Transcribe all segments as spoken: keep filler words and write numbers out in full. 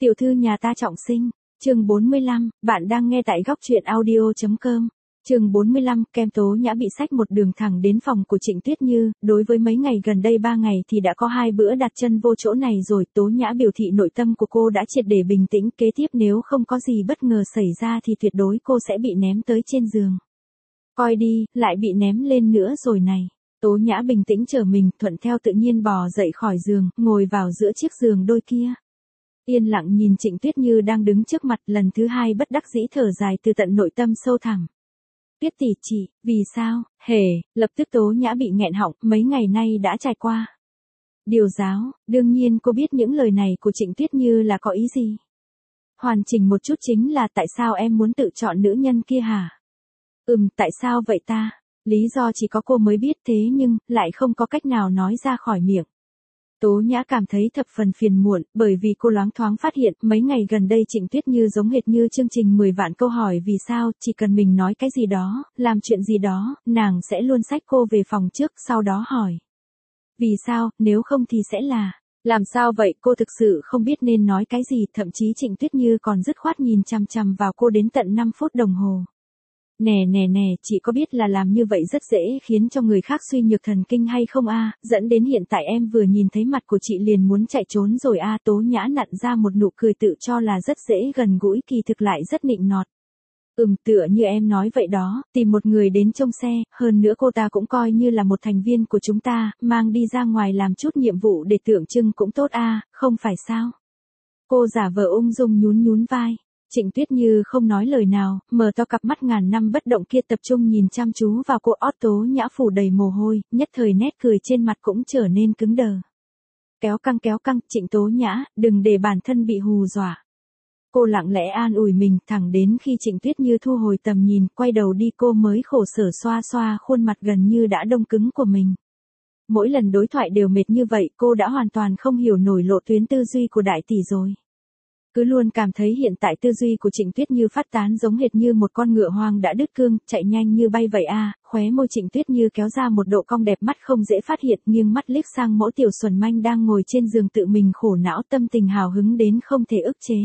Tiểu thư nhà ta trọng sinh, chương bốn mươi lăm, bạn đang nghe tại góc truyện audio.com. Chương bốn mươi lăm, Kem Tố Nhã bị xách một đường thẳng đến phòng của Trịnh Tuyết Như, đối với mấy ngày gần đây ba ngày thì đã có hai bữa đặt chân vô chỗ này rồi, Tố Nhã biểu thị nội tâm của cô đã triệt để bình tĩnh, kế tiếp nếu không có gì bất ngờ xảy ra thì tuyệt đối cô sẽ bị ném tới trên giường. Coi đi, lại bị ném lên nữa rồi này. Tố Nhã bình tĩnh trở mình, thuận theo tự nhiên bò dậy khỏi giường, ngồi vào giữa chiếc giường đôi kia. Yên lặng nhìn Trịnh Tuyết Như đang đứng trước mặt, lần thứ hai bất đắc dĩ thở dài từ tận nội tâm sâu thẳm. Tuyết tỷ chị, vì sao, hề, lập tức Tố Nhã bị nghẹn họng, mấy ngày nay đã trải qua. Điều giáo, đương nhiên cô biết những lời này của Trịnh Tuyết Như là có ý gì. Hoàn chỉnh một chút chính là tại sao em muốn tự chọn nữ nhân kia hả? Ừm, tại sao vậy ta? Lý do chỉ có cô mới biết thế nhưng, lại không có cách nào nói ra khỏi miệng. Tố Nhã cảm thấy thập phần phiền muộn, bởi vì cô loáng thoáng phát hiện, mấy ngày gần đây Trịnh Tuyết Như giống hệt như chương trình mười vạn câu hỏi vì sao, chỉ cần mình nói cái gì đó, làm chuyện gì đó, nàng sẽ luôn xách cô về phòng trước, sau đó hỏi. Vì sao, nếu không thì sẽ là, làm sao vậy, cô thực sự không biết nên nói cái gì, thậm chí Trịnh Tuyết Như còn dứt khoát nhìn chằm chằm vào cô đến tận năm phút đồng hồ. Nè nè nè, chị có biết là làm như vậy rất dễ khiến cho người khác suy nhược thần kinh hay không a? Dẫn đến hiện tại em vừa nhìn thấy mặt của chị liền muốn chạy trốn rồi a. Tố Nhã nặn ra một nụ cười tự cho là rất dễ gần gũi, kỳ thực lại rất nịnh nọt. Ừm, tựa như em nói vậy đó, tìm một người đến trông xe, hơn nữa cô ta cũng coi như là một thành viên của chúng ta, mang đi ra ngoài làm chút nhiệm vụ để tượng trưng cũng tốt a, không phải sao? Cô giả vờ ung dung nhún nhún vai. Trịnh Tuyết Như không nói lời nào, mở to cặp mắt ngàn năm bất động kia tập trung nhìn chăm chú vào cô. Ót Tố Nhã phủ đầy mồ hôi, nhất thời nét cười trên mặt cũng trở nên cứng đờ. Kéo căng kéo căng, Trịnh Tố Nhã, đừng để bản thân bị hù dọa. Cô lặng lẽ an ủi mình, thẳng đến khi Trịnh Tuyết Như thu hồi tầm nhìn, quay đầu đi cô mới khổ sở xoa xoa khuôn mặt gần như đã đông cứng của mình. Mỗi lần đối thoại đều mệt như vậy, cô đã hoàn toàn không hiểu nổi lộ tuyến tư duy của đại tỷ rồi. Cứ luôn cảm thấy hiện tại tư duy của Trịnh Tuyết Như phát tán giống hệt như một con ngựa hoang đã đứt cương, chạy nhanh như bay vậy a. Khóe môi Trịnh Tuyết Như kéo ra một độ cong đẹp mắt không dễ phát hiện, nghiêng mắt liếc sang mẫu tiểu xuẩn manh đang ngồi trên giường tự mình khổ não, tâm tình hào hứng đến không thể ức chế.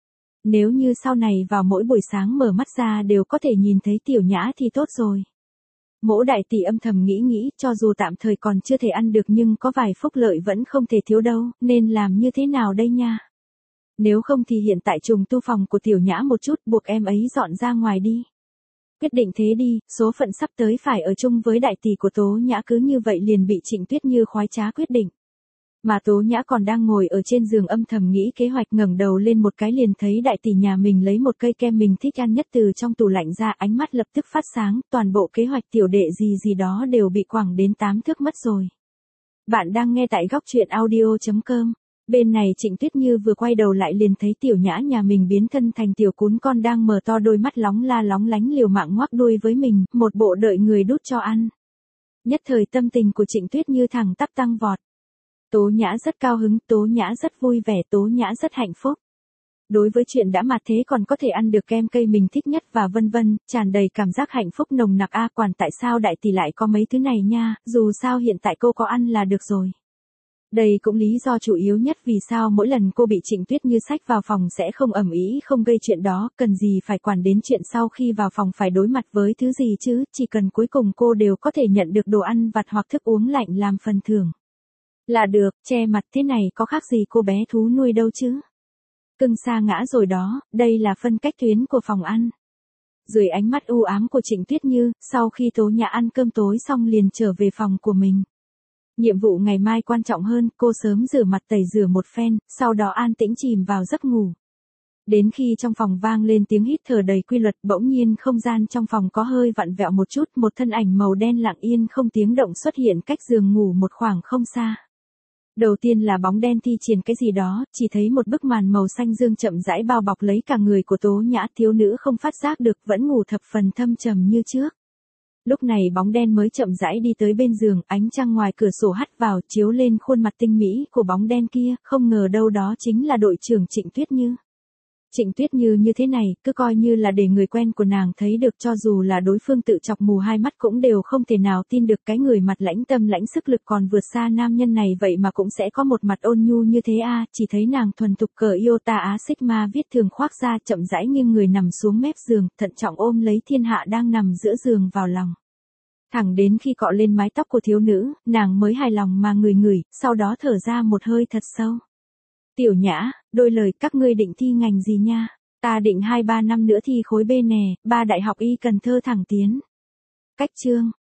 Nếu như sau này vào mỗi buổi sáng mở mắt ra đều có thể nhìn thấy Tiểu Nhã thì tốt rồi. Mỗ đại tỷ âm thầm nghĩ nghĩ, cho dù tạm thời còn chưa thể ăn được nhưng có vài phúc lợi vẫn không thể thiếu đâu, nên làm như thế nào đây nha? Nếu không thì hiện tại trùng tu phòng của Tiểu Nhã một chút, buộc em ấy dọn ra ngoài đi. Quyết định thế đi, số phận sắp tới phải ở chung với đại tỷ của Tố Nhã cứ như vậy liền bị Trịnh Tuyết Như khoái trá quyết định. Mà Tố Nhã còn đang ngồi ở trên giường âm thầm nghĩ kế hoạch, ngẩng đầu lên một cái liền thấy đại tỷ nhà mình lấy một cây kem mình thích ăn nhất từ trong tủ lạnh ra, ánh mắt lập tức phát sáng, toàn bộ kế hoạch tiểu đệ gì gì đó đều bị quẳng đến tám thước mất rồi. Bạn đang nghe tại góc truyện audio.com. Bên này Trịnh Tuyết Như vừa quay đầu lại liền thấy Tiểu Nhã nhà mình biến thân thành tiểu cún con đang mở to đôi mắt lóng la lóng lánh liều mạng ngoác đuôi với mình, một bộ đợi người đút cho ăn. Nhất thời tâm tình của Trịnh Tuyết Như thẳng tắp tăng vọt. Tố Nhã rất cao hứng, Tố Nhã rất vui vẻ, Tố Nhã rất hạnh phúc. Đối với chuyện đã mà thế còn có thể ăn được kem cây mình thích nhất và vân vân, tràn đầy cảm giác hạnh phúc nồng nặc a. Quản tại sao đại tỷ lại có mấy thứ này nha, dù sao hiện tại cô có ăn là được rồi. Đây cũng lý do chủ yếu nhất vì sao mỗi lần cô bị Trịnh Tuyết Như xách vào phòng sẽ không ầm ĩ không gây chuyện đó, cần gì phải quản đến chuyện sau khi vào phòng phải đối mặt với thứ gì chứ, chỉ cần cuối cùng cô đều có thể nhận được đồ ăn vặt hoặc thức uống lạnh làm phần thưởng. Là được, che mặt thế này có khác gì cô bé thú nuôi đâu chứ. Cưng sa ngã rồi đó, đây là phân cách tuyến của phòng ăn. Dưới ánh mắt u ám của Trịnh Tuyết Như, sau khi Tố Nhã ăn cơm tối xong liền trở về phòng của mình. Nhiệm vụ ngày mai quan trọng hơn, cô sớm rửa mặt tẩy rửa một phen, sau đó an tĩnh chìm vào giấc ngủ. Đến khi trong phòng vang lên tiếng hít thở đầy quy luật, bỗng nhiên không gian trong phòng có hơi vặn vẹo một chút, một thân ảnh màu đen lặng yên không tiếng động xuất hiện cách giường ngủ một khoảng không xa. Đầu tiên là bóng đen thi triển cái gì đó, chỉ thấy một bức màn màu xanh dương chậm rãi bao bọc lấy cả người của Tố Nhã, thiếu nữ không phát giác được vẫn ngủ thập phần thâm trầm như trước. Lúc này bóng đen mới chậm rãi đi tới bên giường, ánh trăng ngoài cửa sổ hắt vào chiếu lên khuôn mặt tinh mỹ của bóng đen kia, không ngờ đâu đó chính là đội trưởng Trịnh Tuyết Như. Trịnh Tuyết Như như thế này, cứ coi như là để người quen của nàng thấy được, cho dù là đối phương tự chọc mù hai mắt cũng đều không thể nào tin được cái người mặt lãnh tâm lãnh sức lực còn vượt xa nam nhân này vậy mà cũng sẽ có một mặt ôn nhu như thế a. Chỉ thấy nàng thuần thục cờ Iota Á Sigma viết thường khoác ra, chậm rãi nghiêng người nằm xuống mép giường, thận trọng ôm lấy thiên hạ đang nằm giữa giường vào lòng. Thẳng đến khi cọ lên mái tóc của thiếu nữ, nàng mới hài lòng mà ngửi ngửi, sau đó thở ra một hơi thật sâu. Tiểu Nhã, đôi lời, các ngươi định thi ngành gì nha? Ta định hai ba năm nữa thi khối B nè, ba đại học y Cần Thơ thẳng tiến. Cách chương.